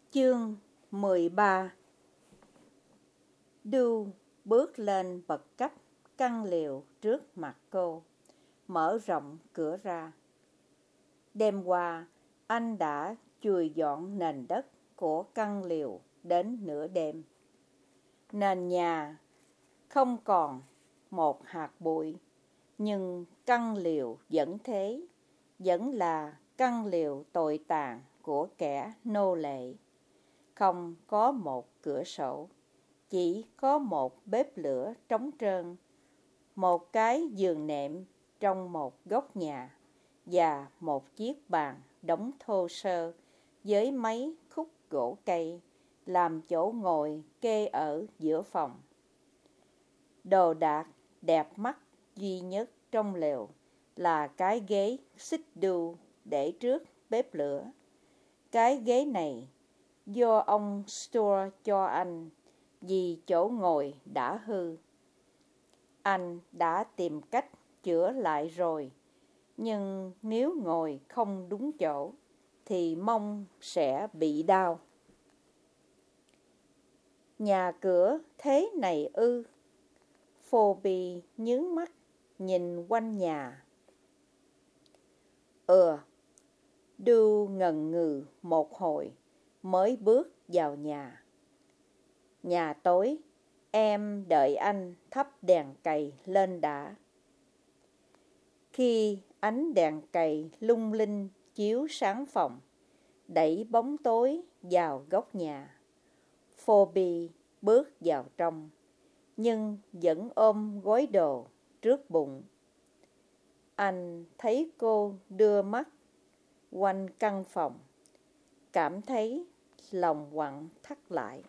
Chương 13. Du bước lên bậc cấp căn lều trước mặt cô, mở rộng cửa ra. Đêm qua, anh đã chùi dọn nền đất của căn lều đến nửa đêm. Nền nhà không còn một hạt bụi, nhưng căn lều vẫn thế, vẫn là căn lều tồi tàn của kẻ nô lệ. Không có một cửa sổ, chỉ có một bếp lửa trống trơn, một cái giường nệm trong một góc nhà và một chiếc bàn đóng thô sơ với mấy khúc gỗ cây làm chỗ ngồi kê ở giữa phòng. Đồ đạc đẹp mắt duy nhất trong lều là cái ghế xích đu để trước bếp lửa. Cái ghế này do ông Stuart cho anh vì chỗ ngồi đã hư. Anh đã tìm cách chữa lại rồi, nhưng nếu ngồi không đúng chỗ thì mông sẽ bị đau. Nhà cửa thế này ư? Phoebe nhướng mắt nhìn quanh nhà. Du ngần ngừ một hồi mới bước vào nhà. Nhà tối, em đợi anh thắp đèn cầy lên đã. Khi ánh đèn cầy lung linh chiếu sáng phòng, đẩy bóng tối vào góc nhà, Phoebe bước vào trong, nhưng vẫn ôm gói đồ trước bụng. Anh thấy cô đưa mắt quanh căn phòng, cảm thấy lòng quặn thắt lại.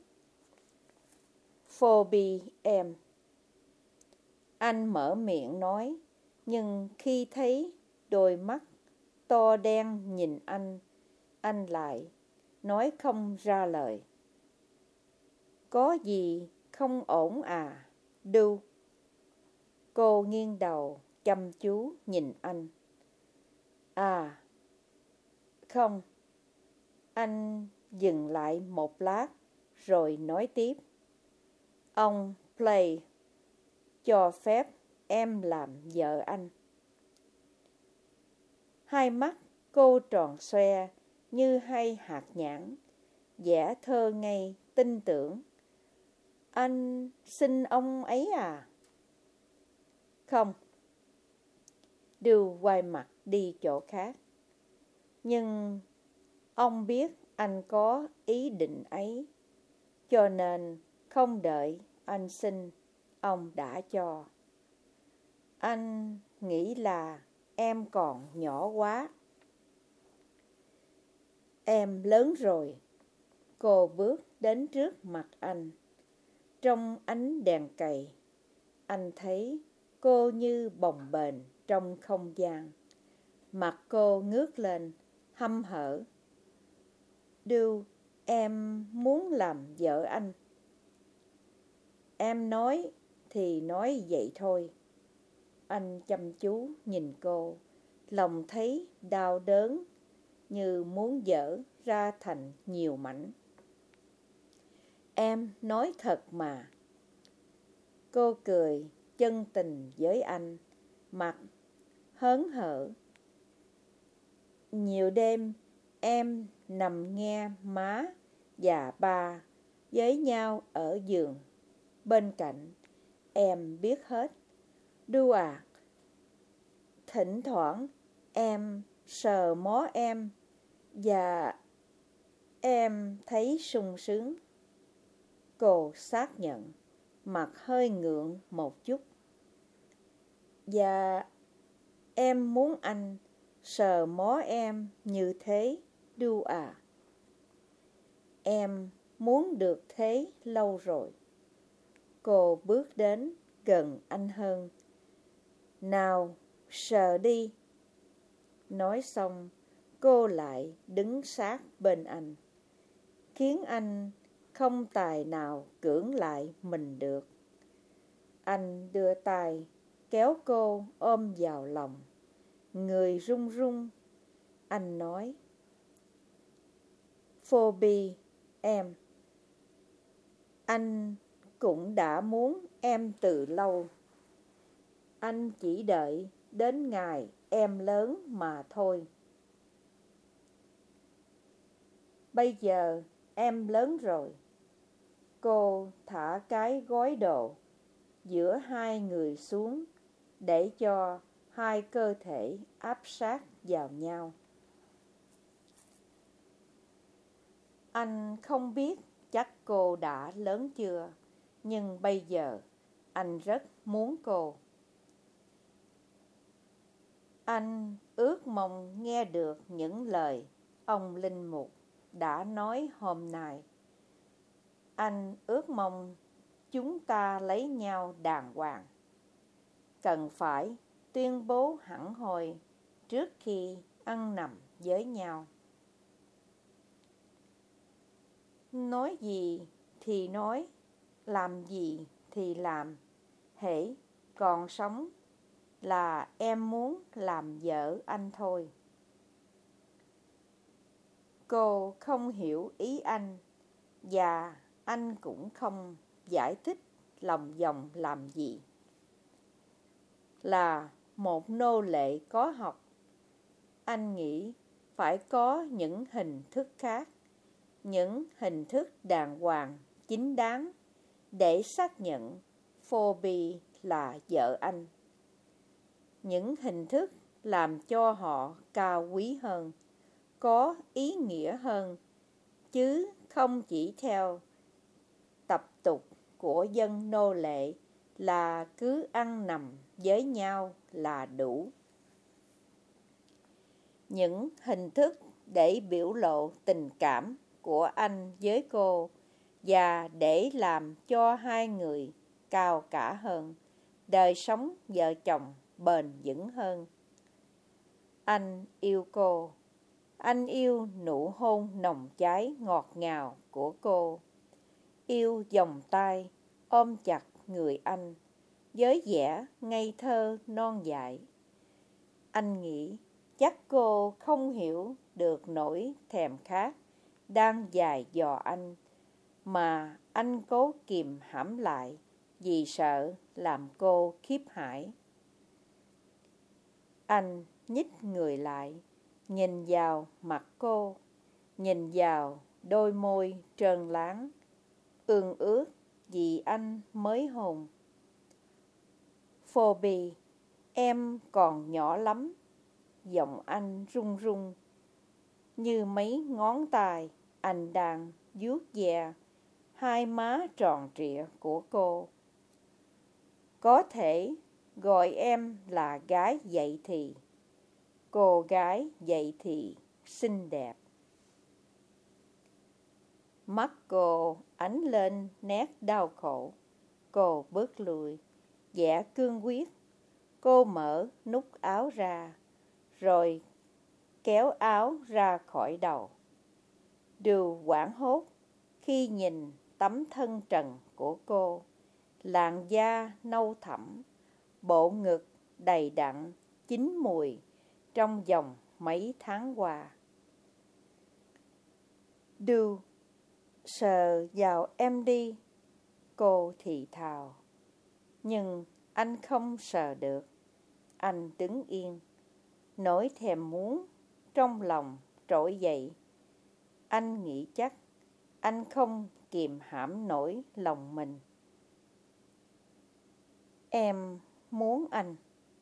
Phoebe em. Anh mở miệng nói, nhưng khi thấy đôi mắt to đen nhìn anh lại nói không ra lời. Có gì không ổn à, Du? Cô nghiêng đầu chăm chú nhìn anh. À, không. Anh dừng lại một lát rồi nói tiếp. Ông Play cho phép em làm vợ anh. Hai mắt cô tròn xoe như hai hạt nhãn, vẻ thơ ngây tin tưởng. Anh xin ông ấy à? Không. Du quay mặt đi chỗ khác. Nhưng ông biết anh có ý định ấy, cho nên không đợi anh xin, ông đã cho. Anh nghĩ là em còn nhỏ quá. Em lớn rồi. Cô bước đến trước mặt anh. Trong ánh đèn cầy, anh thấy cô như bồng bềnh trong không gian. Mặt cô ngước lên, hăm hở. Du, em muốn làm vợ anh. Em nói thì nói vậy thôi. Anh chăm chú nhìn cô, lòng thấy đau đớn như muốn vỡ ra thành nhiều mảnh. Em nói thật mà. Cô cười chân tình với anh, mặt hớn hở. Nhiều đêm em nằm nghe má và ba với nhau ở giường bên cạnh. Em biết hết. Du à, thỉnh thoảng em sờ mó em và em thấy sung sướng. Cô xác nhận, mặt hơi ngượng một chút. Và em muốn anh sờ mó em như thế, Du à. Em muốn được thế lâu rồi. Cô bước đến gần anh hơn. Nào, sờ đi. Nói xong, cô lại đứng sát bên anh, khiến anh không tài nào cưỡng lại mình được. Anh đưa tay kéo cô ôm vào lòng, người run run. Anh nói, Phoebe, em. Anh cũng đã muốn em từ lâu. Anh chỉ đợi đến ngày em lớn mà thôi. Bây giờ em lớn rồi. Cô thả cái gói đồ giữa hai người xuống để cho hai cơ thể áp sát vào nhau. Anh không biết chắc cô đã lớn chưa, nhưng bây giờ anh rất muốn cô. Anh ước mong nghe được những lời ông linh mục đã nói hôm nay. Anh ước mong chúng ta lấy nhau đàng hoàng. Cần phải tuyên bố hẳn hoi trước khi ăn nằm với nhau. Nói gì thì nói, làm gì thì làm. Hễ còn sống là em muốn làm vợ anh thôi. Cô không hiểu ý anh, và anh cũng không giải thích lòng vòng làm gì. Là một nô lệ có học, anh nghĩ phải có những hình thức khác, những hình thức đàng hoàng, chính đáng để xác nhận Phoebe là vợ anh. Những hình thức làm cho họ cao quý hơn, có ý nghĩa hơn, chứ không chỉ theo tập tục của dân nô lệ là cứ ăn nằm với nhau là đủ. Những hình thức để biểu lộ tình cảm của anh với cô và để làm cho hai người cao cả hơn, đời sống vợ chồng bền vững hơn. Anh yêu cô. Anh yêu nụ hôn nồng cháy ngọt ngào của cô. Yêu vòng tay ôm chặt người anh với vẻ ngây thơ non dại. Anh nghĩ chắc cô không hiểu được nỗi thèm khát đang dài dò anh, mà anh cố kìm hãm lại vì sợ làm cô khiếp hãi. Anh nhích người lại, nhìn vào mặt cô, nhìn vào đôi môi trơn láng, ương ướt vì anh mới hôn. Phoebe, em còn nhỏ lắm. Giọng anh run run, như mấy ngón tay anh đang vuốt ve hai má tròn trịa của cô. Có thể gọi em là gái dậy thì. Cô gái dậy thì xinh đẹp. Mắt cô ánh lên nét đau khổ. Cô bước lùi, vẻ cương quyết. Cô mở nút áo ra, rồi kéo áo ra khỏi đầu. Đều hoảng hốt khi nhìn tấm thân trần của cô, làn da nâu thẳm, bộ ngực đầy đặn, chín mùi trong vòng mấy tháng qua. Đều, sờ vào em đi, cô thì thào. Nhưng anh không sờ được. Anh đứng yên, nỗi thèm muốn trong lòng trỗi dậy. Anh nghĩ chắc anh không kìm hãm nổi lòng mình. Em muốn anh.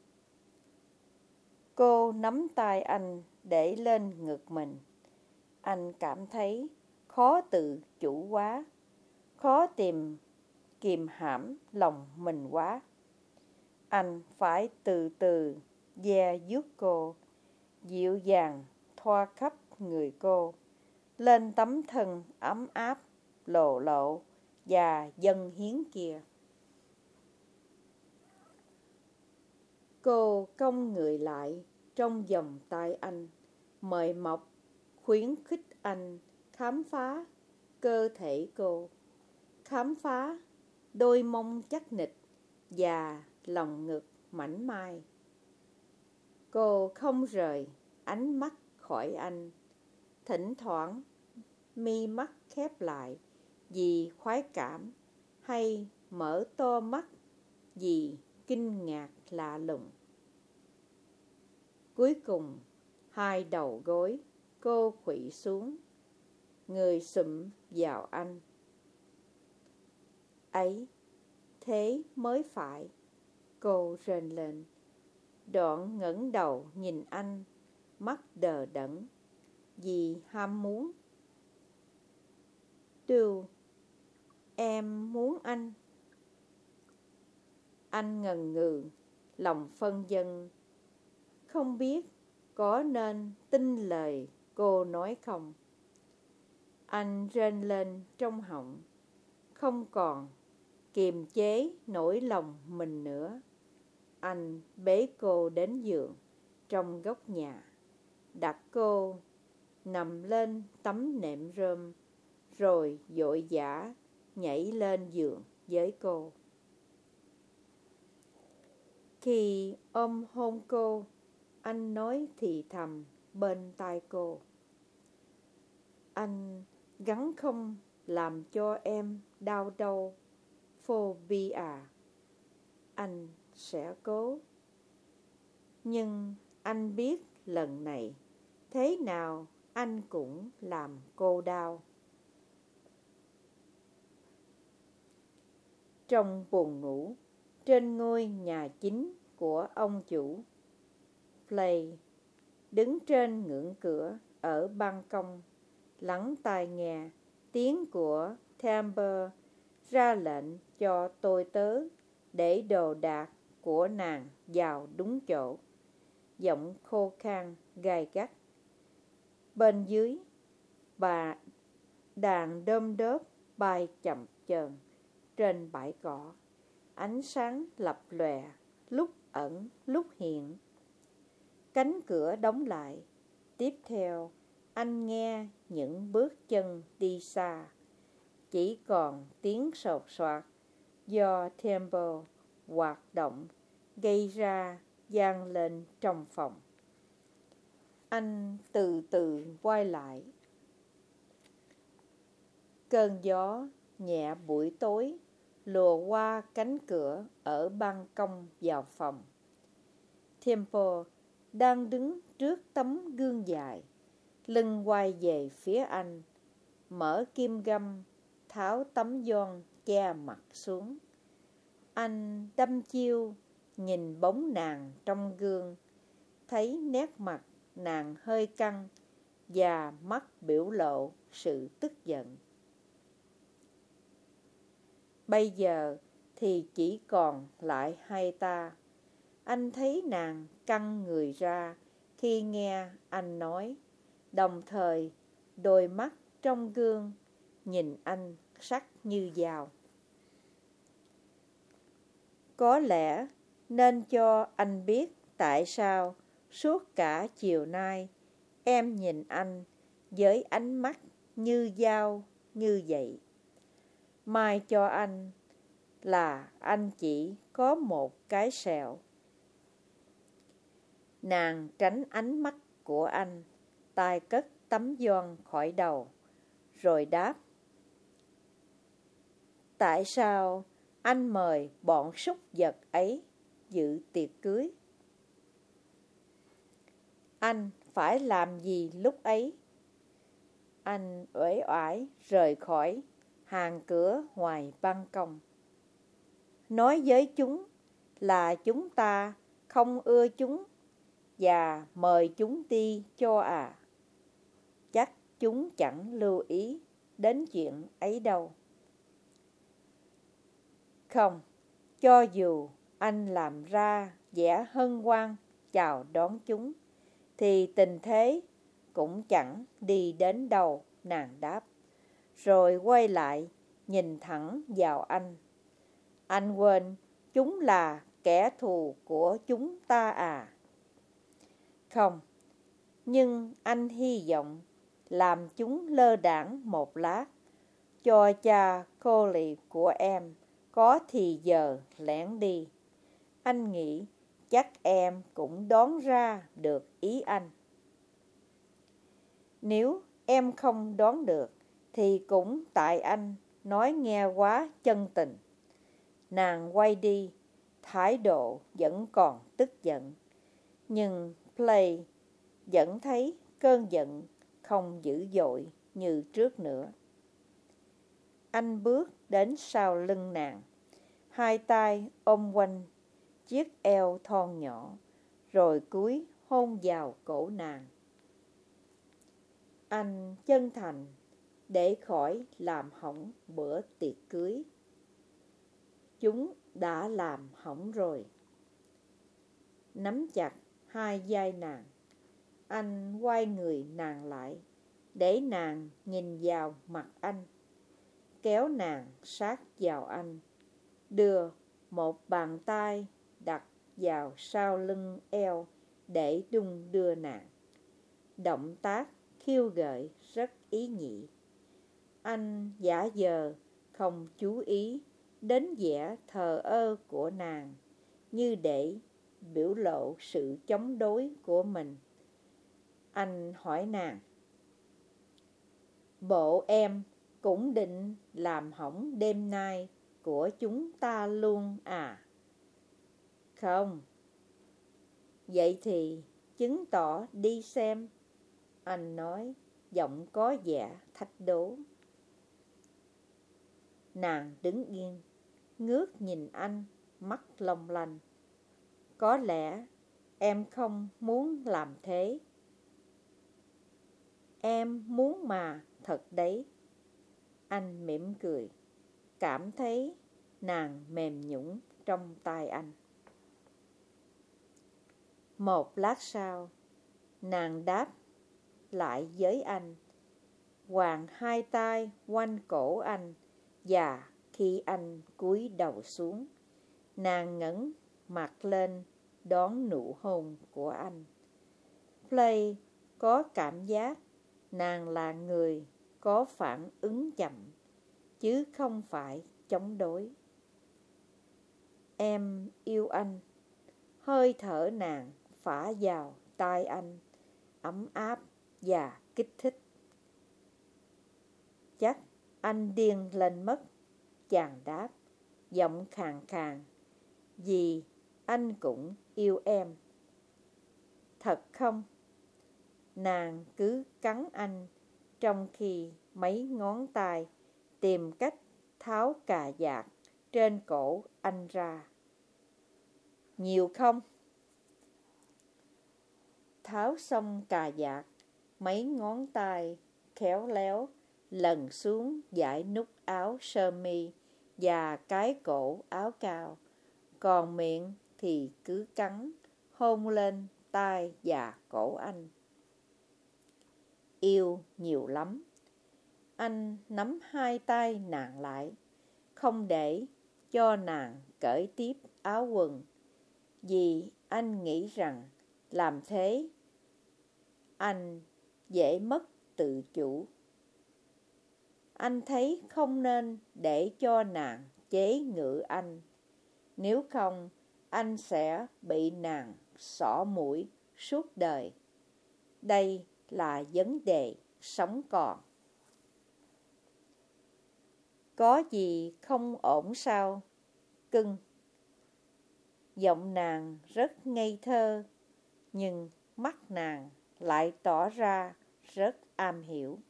Cô nắm tay anh để lên ngực mình. Anh cảm thấy khó tự chủ quá, khó kìm hãm lòng mình quá. Anh phải từ từ ve vuốt cô, dịu dàng thoa khắp người cô, lên tấm thân ấm áp, lộ lộ và dâng hiến kia. Cô cong người lại trong vòng tay anh, mời mọc, khuyến khích anh khám phá cơ thể cô, khám phá đôi mông chắc nịch và lòng ngực mảnh mai. Cô không rời ánh mắt khỏi anh, thỉnh thoảng mi mắt khép lại vì khoái cảm, hay mở to mắt vì kinh ngạc lạ lùng. Cuối cùng, hai đầu gối cô khuỵu xuống, người sụm vào anh. Ấy, thế mới phải, cô rên lên, đoạn ngẩng đầu nhìn anh, mắt đờ đẫn vì ham muốn. Em muốn anh. Anh ngần ngừ, lòng phân vân, không biết có nên tin lời cô nói không. Anh rên lên trong họng, không còn kiềm chế nỗi lòng mình nữa. Anh bế cô đến giường trong góc nhà, đặt cô nằm lên tấm nệm rơm, rồi vội vã nhảy lên giường với cô. Khi ôm hôn cô, anh nói thì thầm bên tai cô: Anh gắng không làm cho em đau đâu, Phoebe à. Anh sẽ cố. Nhưng anh biết lần này, thế nào anh cũng làm cô đau. Trong buồng ngủ, trên ngôi nhà chính của ông chủ, Play đứng trên ngưỡng cửa ở ban công, lắng tai nghe tiếng của Timber ra lệnh cho tôi tớ để đồ đạc của nàng vào đúng chỗ. Giọng khô khan gay gắt. Bên dưới, đàn đom đóm bay chậm chờn trên bãi cỏ, ánh sáng lập lòe, lúc ẩn lúc hiện. Cánh cửa đóng lại. Tiếp theo, anh nghe những bước chân đi xa, chỉ còn tiếng sột soạt do Temple hoạt động gây ra vang lên trong phòng. Anh từ từ quay lại. Cơn gió nhẹ buổi tối lùa qua cánh cửa ở ban công vào phòng. Temple đang đứng trước tấm gương dài, lưng quay về phía anh, mở kim găm, tháo tấm gioăng che mặt xuống. Anh đăm chiêu nhìn bóng nàng trong gương, thấy nét mặt nàng hơi căng và mắt biểu lộ sự tức giận. Bây giờ thì chỉ còn lại hai ta. Anh thấy nàng căng người ra khi nghe anh nói, đồng thời đôi mắt trong gương nhìn anh sắc như dao. Có lẽ nên cho anh biết tại sao suốt cả chiều nay em nhìn anh với ánh mắt như dao như vậy. Mai cho anh là anh chỉ có một cái sẹo. Nàng tránh ánh mắt của anh, tay cất tấm gioăng khỏi đầu, rồi đáp: Tại sao anh mời bọn súc vật ấy dự tiệc cưới? Anh phải làm gì lúc ấy? Anh uể oải rời khỏi hàng cửa ngoài ban công. Nói với chúng là chúng ta không ưa chúng và mời chúng đi cho à. Chắc chúng chẳng lưu ý đến chuyện ấy đâu. Không, cho dù anh làm ra vẻ hân hoan chào đón chúng, thì tình thế cũng chẳng đi đến đâu, nàng đáp. Rồi quay lại nhìn thẳng vào anh. Anh quên chúng là kẻ thù của chúng ta à? Không, nhưng anh hy vọng làm chúng lơ đãng một lát, cho cha Coley của em có thì giờ lẻn đi. Anh nghĩ chắc em cũng đoán ra được ý anh. Nếu em không đoán được, thì cũng tại anh nói nghe quá chân tình. Nàng quay đi, thái độ vẫn còn tức giận. Nhưng Play vẫn thấy cơn giận không dữ dội như trước nữa. Anh bước đến sau lưng nàng, hai tay ôm quanh chiếc eo thon nhỏ, rồi cúi hôn vào cổ nàng. Anh chân thành để khỏi làm hỏng bữa tiệc cưới. Chúng đã làm hỏng rồi. Nắm chặt hai vai nàng, anh quay người nàng lại, để nàng nhìn vào mặt anh, kéo nàng sát vào anh, đưa một bàn tay đặt vào sau lưng eo để đung đưa nàng. Động tác khiêu gợi rất ý nhị. Anh giả vờ không chú ý đến vẻ thờ ơ của nàng, như để biểu lộ sự chống đối của mình. Anh hỏi nàng: bộ em cũng định làm hỏng đêm nay của chúng ta luôn à? Không. Vậy thì chứng tỏ đi xem, anh nói, giọng có vẻ thách đố. Nàng đứng yên, ngước nhìn anh, mắt long lanh. Có lẽ em không muốn làm thế. Em muốn mà, thật đấy. Anh mỉm cười, cảm thấy nàng mềm nhũn trong tay anh. Một lát sau, nàng đáp lại với anh, quàng hai tay quanh cổ anh, và khi anh cúi đầu xuống, nàng ngẩng mặt lên đón nụ hôn của anh. Play có cảm giác nàng là người có phản ứng chậm, chứ không phải chống đối. Em yêu anh. Hơi thở nàng phả vào tai anh, ấm áp và kích thích. Chắc anh điên lên mất, chàng đáp, giọng khàn khàn, vì anh cũng yêu em. Thật không? Nàng cứ cắn anh, trong khi mấy ngón tay tìm cách tháo cà vạt trên cổ anh ra. Nhiều không? Tháo xong cà vạt, mấy ngón tay khéo léo lần xuống dải nút áo sơ mi và cái cổ áo cao, còn miệng thì cứ cắn, hôn lên tai và cổ anh. Yêu nhiều lắm. Anh nắm hai tay nàng lại, không để cho nàng cởi tiếp áo quần, vì anh nghĩ rằng làm thế anh dễ mất tự chủ. Anh thấy không nên để cho nàng chế ngự anh, nếu không anh sẽ bị nàng xỏ mũi suốt đời. Đây là vấn đề sống còn. Có gì không ổn sao, cưng? Giọng nàng rất ngây thơ, nhưng mắt nàng lại tỏ ra rất am hiểu.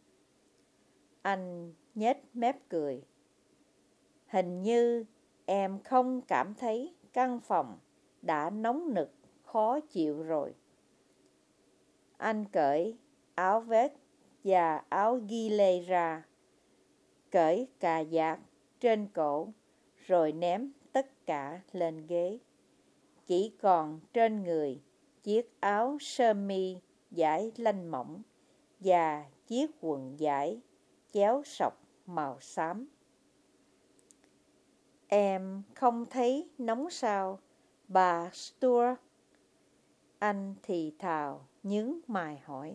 Anh nhếch mép cười. Hình như em không cảm thấy căn phòng đã nóng nực khó chịu rồi. Anh cởi áo vest và áo ghi lê ra, cởi cà vạt trên cổ, rồi ném tất cả lên ghế. Chỉ còn trên người chiếc áo sơ mi vải lanh mỏng và chiếc quần vải chéo sọc màu xám. Em không thấy nóng sao, bà Stuart? Anh thì thào nhướng mày hỏi.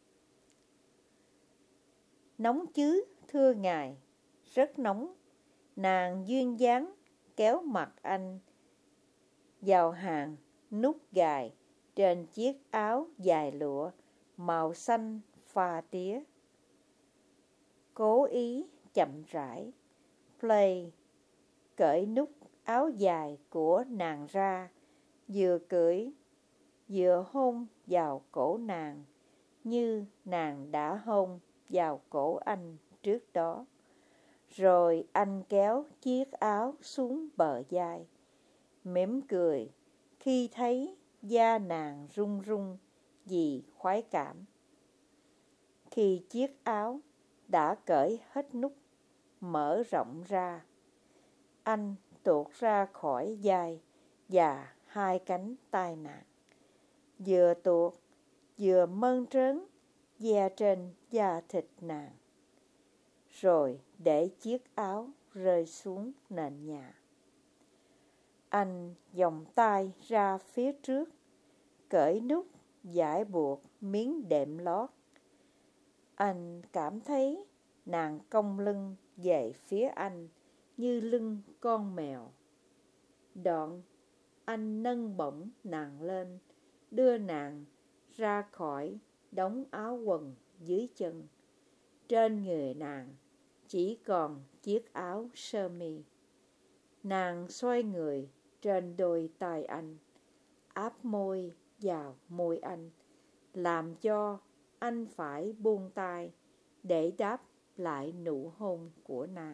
Nóng chứ, thưa ngài, rất nóng. Nàng duyên dáng kéo mặt anh vào hàng nút gài trên chiếc áo dài lụa màu xanh pha tía. cố ý chậm rãi. Play cởi nút áo dài của nàng ra, vừa cưỡi, vừa hôn vào cổ nàng, như nàng đã hôn vào cổ anh trước đó. Rồi anh kéo chiếc áo xuống bờ vai, mỉm cười khi thấy da nàng run run vì khoái cảm. Khi chiếc áo đã cởi hết nút, mở rộng ra, anh tuột ra khỏi vai và hai cánh tay nàng, vừa tuột vừa mơn trớn da trên da thịt nàng, rồi để chiếc áo rơi xuống nền nhà. Anh vòng tay ra phía trước, cởi nút giải buộc miếng đệm lót. Anh cảm thấy nàng cong lưng về phía anh như lưng con mèo. Đoạn anh nâng bổng nàng lên, đưa nàng ra khỏi đống áo quần dưới chân. Trên người nàng chỉ còn chiếc áo sơ mi. Nàng xoay người trên đôi tay anh, áp môi vào môi anh, làm cho anh phải buông tay để đáp lại nụ hôn của nàng.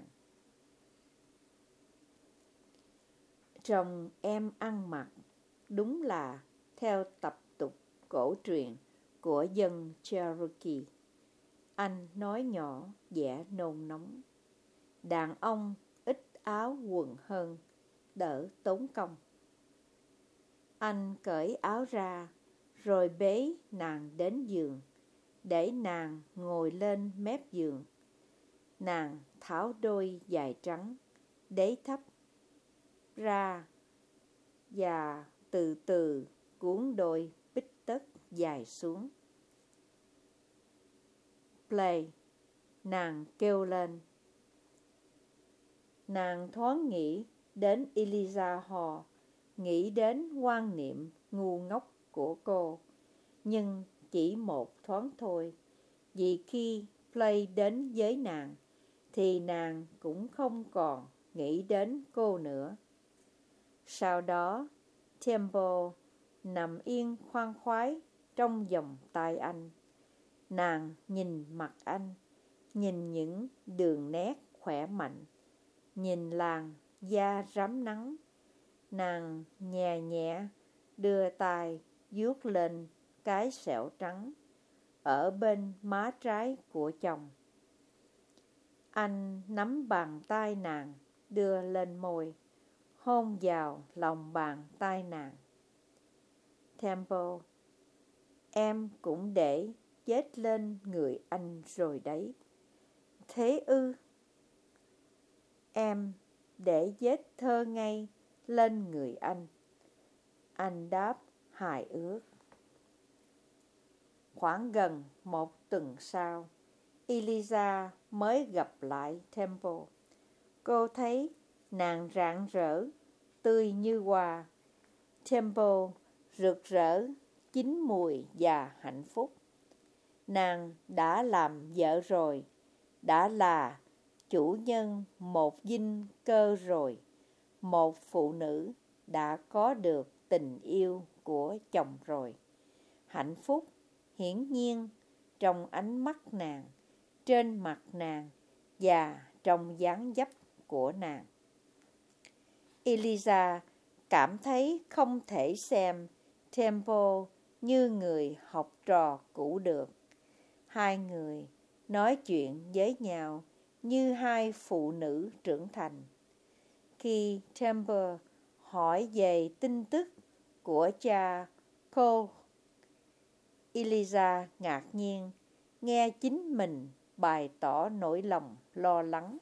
Trông em ăn mặc đúng là theo tập tục cổ truyền của dân Cherokee. Anh nói nhỏ vẻ nôn nóng. Đàn ông ít áo quần hơn, đỡ tốn công. Anh cởi áo ra, rồi bế nàng đến giường, để nàng ngồi lên mép giường. Nàng tháo đôi giày trắng, đế thấp ra và từ từ cuốn đôi bít tất dài xuống. Play, nàng kêu lên. Nàng thoáng nghĩ đến Eliza Hall, nghĩ đến quan niệm ngu ngốc của cô, nhưng chỉ một thoáng thôi, vì khi Play đến với nàng, thì nàng cũng không còn nghĩ đến cô nữa. Sau đó, Temple nằm yên khoan khoái trong vòng tay anh. Nàng nhìn mặt anh, nhìn những đường nét khỏe mạnh, nhìn làn da rám nắng. Nàng nhẹ nhẹ đưa tay vuốt lên cái sẹo trắng ở bên má trái của chồng. Anh nắm bàn tay nàng đưa lên môi, hôn vào lòng bàn tay nàng. Temple, em cũng để chết lên người anh rồi đấy. Thế ư? Em để vết thơ ngây lên người anh. Anh đáp hài ước. Khoảng gần một tuần sau, Eliza mới gặp lại Temple. Cô thấy nàng rạng rỡ, tươi như hoa. Temple rực rỡ, chín mùi và hạnh phúc. Nàng đã làm vợ rồi, đã là chủ nhân một dinh cơ rồi. Một phụ nữ đã có được tình yêu của chồng rồi. Hạnh phúc hiển nhiên trong ánh mắt nàng, trên mặt nàng và trong dáng dấp của nàng. Eliza cảm thấy không thể xem Temple như người học trò cũ được. Hai người nói chuyện với nhau như hai phụ nữ trưởng thành. Khi Temple hỏi về tin tức của cha Cole, Eliza ngạc nhiên nghe chính mình bày tỏ nỗi lòng lo lắng.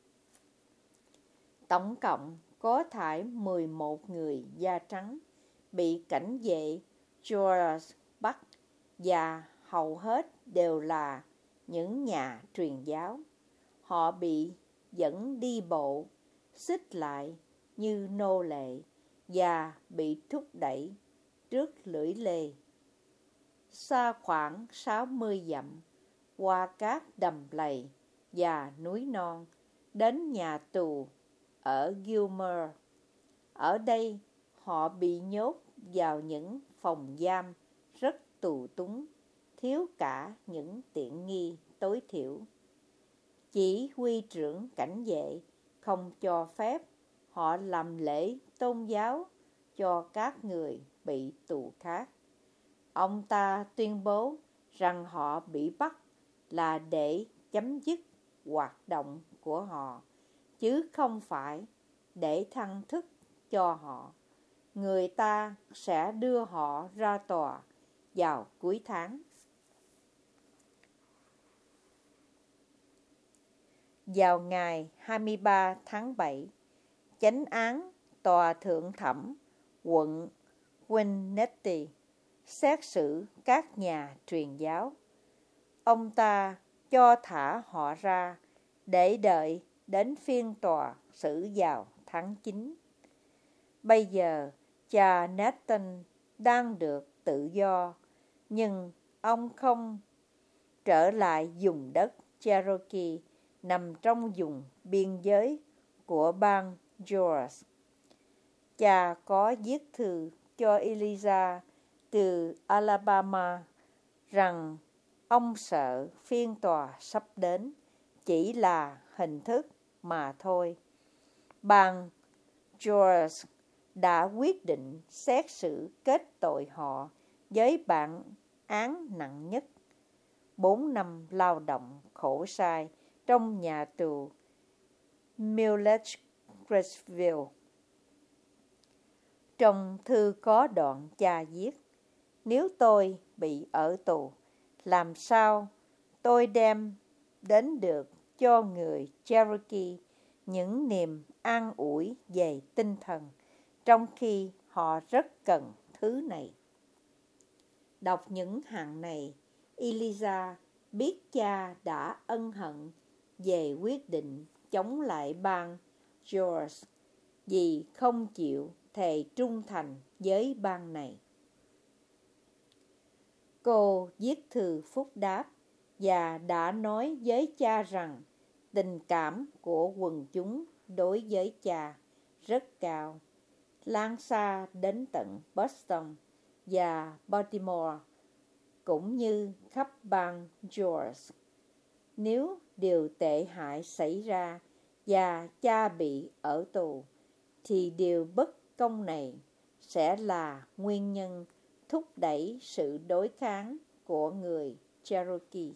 Tổng cộng có thảy 11 người da trắng bị cảnh vệ George bắt, và hầu hết đều là những nhà truyền giáo. Họ bị dẫn đi bộ, xích lại như nô lệ và bị thúc đẩy trước lưỡi lê. Xa khoảng 60 dặm, qua các đầm lầy và núi non, đến nhà tù ở Gilmer. Ở đây, họ bị nhốt vào những phòng giam rất tù túng, thiếu cả những tiện nghi tối thiểu. Chỉ huy trưởng cảnh vệ không cho phép họ làm lễ tôn giáo cho các người bị tù khác. Ông ta tuyên bố rằng họ bị bắt là để chấm dứt hoạt động của họ, chứ không phải để thăng chức cho họ. Người ta sẽ đưa họ ra tòa vào cuối tháng. Vào ngày 23 tháng 7, chánh án tòa thượng thẩm quận Winnetti xét xử các nhà truyền giáo. Ông ta cho thả họ ra để đợi đến phiên tòa xử vào tháng 9. Bây giờ, cha Nathan đang được tự do, nhưng ông không trở lại vùng đất Cherokee nằm trong vùng biên giới của bang Georgia. Cha có viết thư cho Eliza từ Alabama rằng ông sợ phiên tòa sắp đến chỉ là hình thức mà thôi. Bang Georgia đã quyết định xét xử kết tội họ với bản án nặng nhất, 4 năm lao động khổ sai trong nhà tù Milledgeville. Trong thư có đoạn cha viết: nếu tôi bị ở tù, làm sao tôi đem đến được cho người Cherokee những niềm an ủi về tinh thần, trong khi họ rất cần thứ này. Đọc những hàng này, Eliza biết cha đã ân hận về quyết định chống lại bang Georgia vì không chịu thề trung thành với bang này. Cô viết thư phúc đáp và đã nói với cha rằng tình cảm của quần chúng đối với cha rất cao, lan xa đến tận Boston và Baltimore, cũng như khắp bang Georgia. Nếu điều tệ hại xảy ra và cha bị ở tù, thì điều bất công này sẽ là nguyên nhân thúc đẩy sự đối kháng của người Cherokee.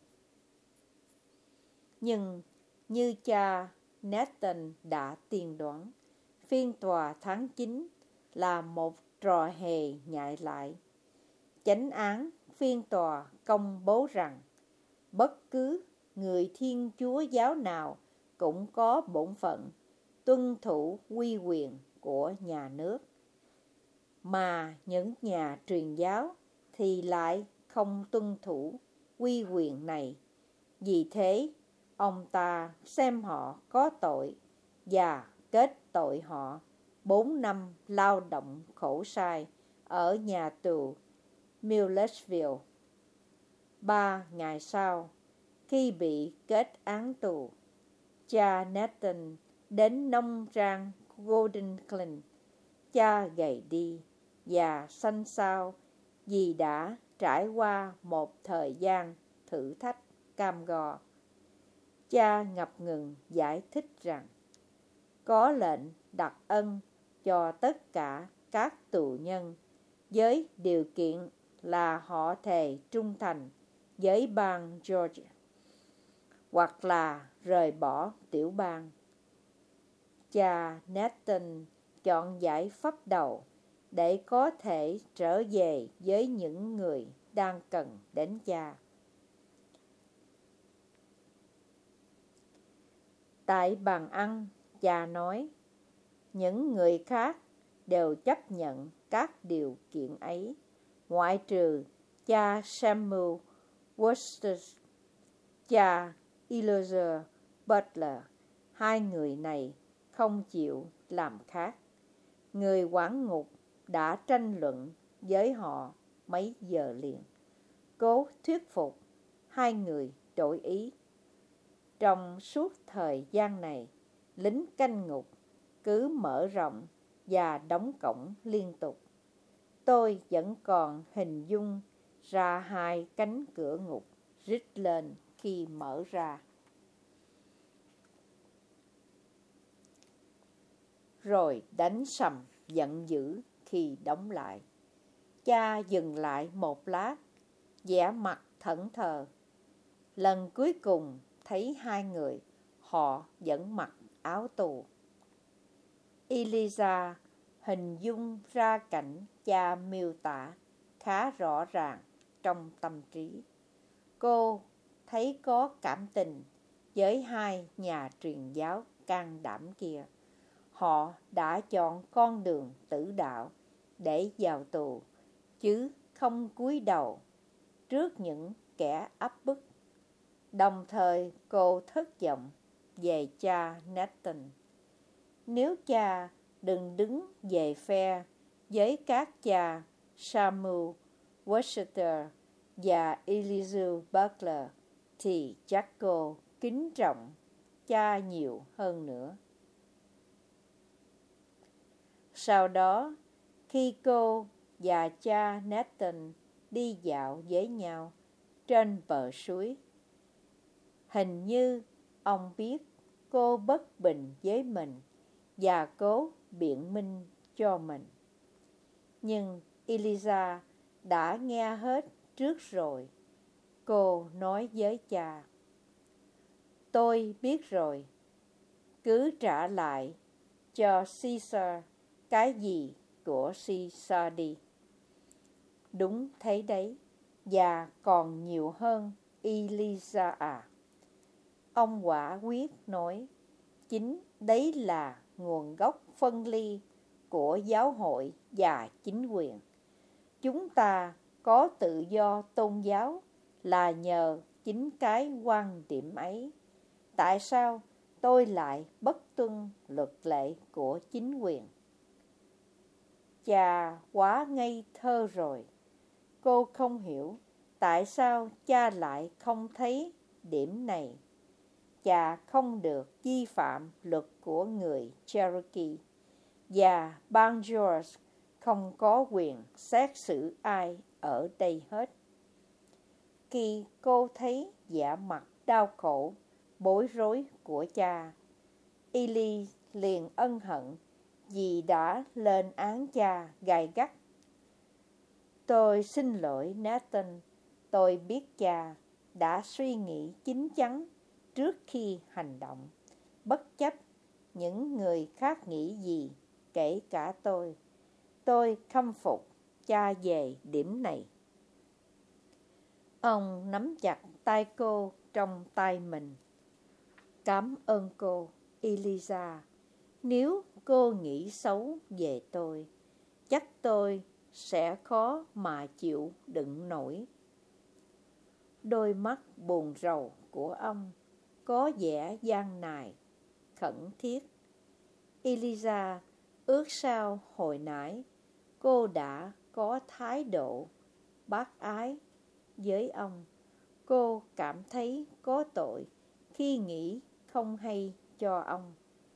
Nhưng như cha Nathan đã tiên đoán, phiên tòa tháng 9 là một trò hề nhại lại. Chánh án phiên tòa công bố rằng bất cứ người Thiên Chúa giáo nào cũng có bổn phận tuân thủ uy quyền của nhà nước, mà những nhà truyền giáo thì lại không tuân thủ uy quyền này. Vì thế, ông ta xem họ có tội và kết tội họ 4 năm lao động khổ sai ở nhà tù Milledgeville. 3 ngày sau, khi bị kết án tù, cha Nathan đến nông trang Golden Glen. Cha gầy đi và xanh xao vì đã trải qua một thời gian thử thách cam go. Cha ngập ngừng giải thích rằng có lệnh đặc ân cho tất cả các tù nhân với điều kiện là họ thề trung thành với bang Georgia hoặc là rời bỏ tiểu bang. Cha Nathan chọn giải pháp đầu để có thể trở về với những người đang cần đến cha. Tại bàn ăn, cha nói, những người khác đều chấp nhận các điều kiện ấy, ngoại trừ cha Samuel Worcester, cha Eliezer Butler. Hai người này không chịu làm khác. Người quản ngục đã tranh luận với họ mấy giờ liền, cố thuyết phục hai người đổi ý. Trong suốt thời gian này, lính canh ngục cứ mở rộng và đóng cổng liên tục. Tôi vẫn còn hình dung ra hai cánh cửa ngục rít lên khi mở ra. Rồi đánh sầm giận dữ khi đóng lại. Cha dừng lại một lát, vẻ mặt thẫn thờ. Lần cuối cùng thấy hai người, họ vẫn mặc áo tù. Eliza hình dung ra cảnh cha miêu tả khá rõ ràng trong tâm trí. Cô thấy có cảm tình với hai nhà truyền giáo can đảm kia. Họ đã chọn con đường tử đạo để vào tù, chứ không cúi đầu trước những kẻ áp bức. Đồng thời cô thất vọng về cha Nathan. Nếu cha đừng đứng về phe với các cha Samuel Worcester và Eliza Butler, thì chắc cô kính trọng cha nhiều hơn nữa. Sau đó, khi cô và cha Nathan đi dạo với nhau trên bờ suối, hình như ông biết cô bất bình với mình và cố biện minh cho mình. Nhưng Eliza đã nghe hết trước rồi. Cô nói với cha: "Tôi biết rồi, cứ trả lại cho Caesar cái gì của Caesar đi." Đúng thế đấy, và còn nhiều hơn, Eliza à. Ông quả quyết nói, chính đấy là nguồn gốc phân ly của giáo hội và chính quyền. Chúng ta có tự do tôn giáo là nhờ chính cái quan điểm ấy. Tại sao tôi lại bất tuân luật lệ của chính quyền? Cha quá ngây thơ rồi. Cô không hiểu tại sao cha lại không thấy điểm này. Cha không được vi phạm luật của người Cherokee, và bang George không có quyền xét xử ai ở đây hết. Khi cô thấy vẻ mặt đau khổ, bối rối của cha, Eli liền ân hận vì đã lên án cha gay gắt. "Tôi xin lỗi Nathan, tôi biết cha đã suy nghĩ chín chắn trước khi hành động, bất chấp những người khác nghĩ gì, kể cả tôi. Tôi khâm phục cha về điểm này." Ông nắm chặt tay cô trong tay mình. "Cảm ơn cô, Eliza. Nếu cô nghĩ xấu về tôi, chắc tôi sẽ khó mà chịu đựng nổi." Đôi mắt buồn rầu của ông có vẻ gian nài, khẩn thiết. Eliza ước sao hồi nãy cô đã có thái độ bác ái với ông. Cô cảm thấy có tội khi nghĩ không hay cho ông.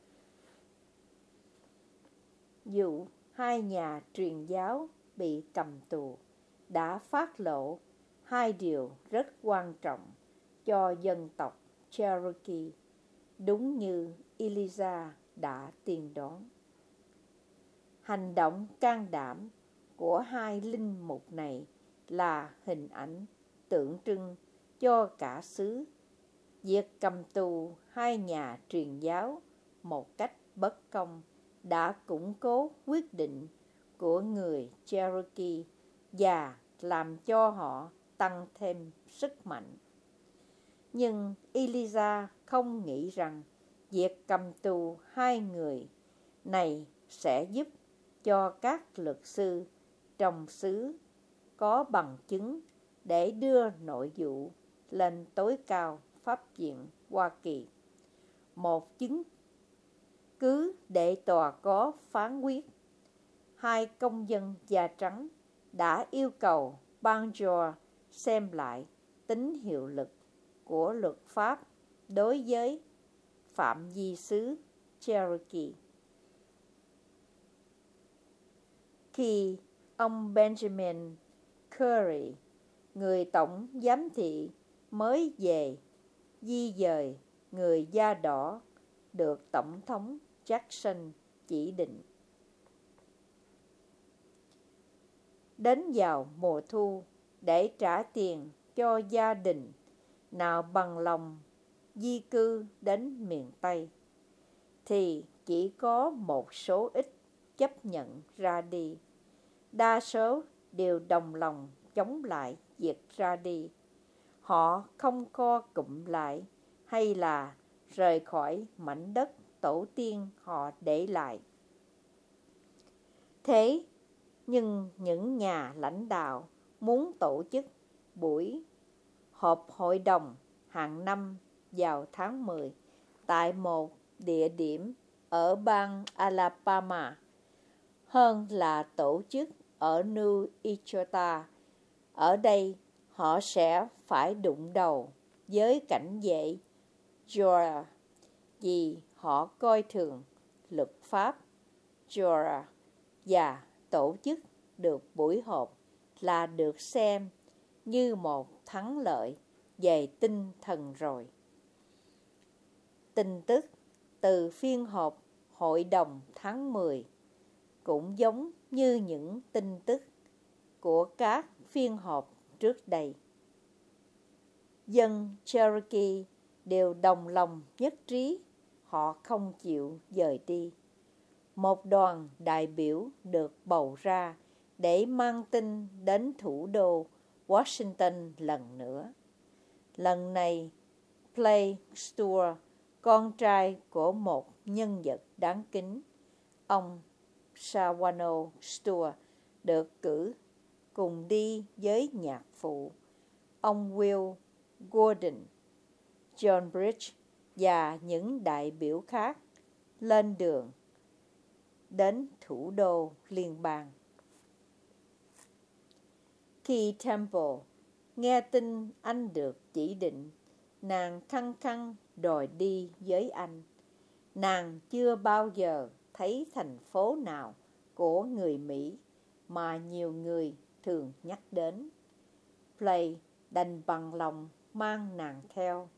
Vụ hai nhà truyền giáo bị cầm tù đã phát lộ hai điều rất quan trọng cho dân tộc Cherokee, đúng như Eliza đã tiên đoán. Hành động can đảm của hai linh mục này là hình ảnh tượng trưng cho cả xứ. Việc cầm tù hai nhà truyền giáo một cách bất công đã củng cố quyết định của người Cherokee và làm cho họ tăng thêm sức mạnh. Nhưng Eliza không nghĩ rằng việc cầm tù hai người này sẽ giúp cho các luật sư trong xứ có bằng chứng để đưa nội vụ lên tối cao pháp viện Hoa Kỳ. Một chứng cứ để tòa có phán quyết. Hai công dân da trắng đã yêu cầu bang Georgia xem lại tính hiệu lực của luật pháp đối với phạm di xứ Cherokee. Khi ông Benjamin Curry, người tổng giám thị mới về di dời người da đỏ được Tổng thống Jackson chỉ định. Đến vào mùa thu để trả tiền cho gia đình nào bằng lòng di cư đến miền Tây, thì chỉ có một số ít chấp nhận ra đi. Đa số đều đồng lòng chống lại việc ra đi. Họ không co cụm lại hay là rời khỏi mảnh đất tổ tiên họ để lại. Thế nhưng những nhà lãnh đạo muốn tổ chức buổi họp hội đồng hàng năm vào tháng 10 tại một địa điểm ở bang Alabama hơn là tổ chức ở New Echota. Ở đây họ sẽ phải đụng đầu với cảnh vệ Georgia vì họ coi thường luật pháp Georgia, và tổ chức được buổi họp là được xem như một thắng lợi về tinh thần rồi. Tin tức từ phiên họp hội đồng tháng 10 cũng giống như những tin tức của các phiên họp trước đây. Dân Cherokee đều đồng lòng nhất trí, họ không chịu dời đi. Một đoàn đại biểu được bầu ra để mang tin đến thủ đô Washington lần nữa. Lần này, Clay Stewart, con trai của một nhân vật đáng kính, ông Shawano Stewart, được cử cùng đi với nhạc phụ, ông Will Gordon, John Bridge và những đại biểu khác lên đường đến thủ đô liên bang. Khi Temple nghe tin anh được chỉ định, nàng khăng khăng đòi đi với anh. Nàng chưa bao giờ thấy thành phố nào của người Mỹ mà nhiều người thường nhắc đến. Play đành bằng lòng mang nàng theo.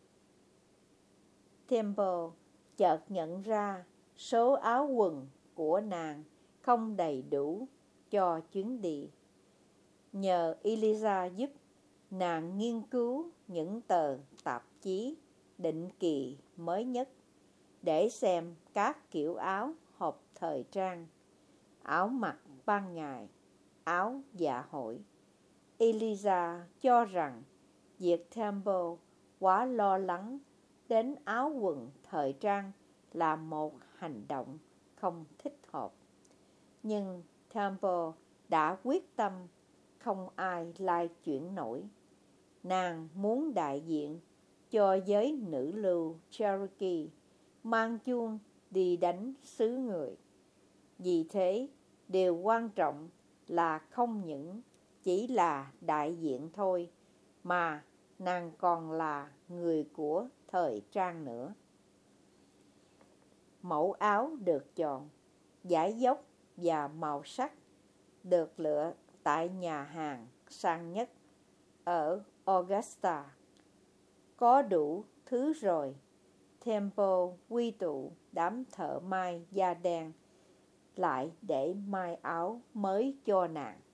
Temple chợt nhận ra số áo quần của nàng không đầy đủ cho chuyến đi. Nhờ Eliza giúp, nàng nghiên cứu những tờ tạp chí định kỳ mới nhất để xem các kiểu áo hợp thời trang, áo mặc ban ngày, áo dạ hội. Eliza cho rằng việc Temple quá lo lắng đến áo quần thời trang là một hành động không thích hợp. Nhưng Temple đã quyết tâm không ai lai chuyển nổi. Nàng muốn đại diện cho giới nữ lưu Cherokee mang chuông đi đánh xứ người. Vì thế, điều quan trọng là không những chỉ là đại diện thôi, mà nàng còn là người của thời trang nữa. Mẫu áo được chọn, dải dốc và màu sắc được lựa tại nhà hàng sang nhất ở Augusta. Có đủ thứ rồi, Temple quy tụ đám thợ may da đen lại để may áo mới cho nàng.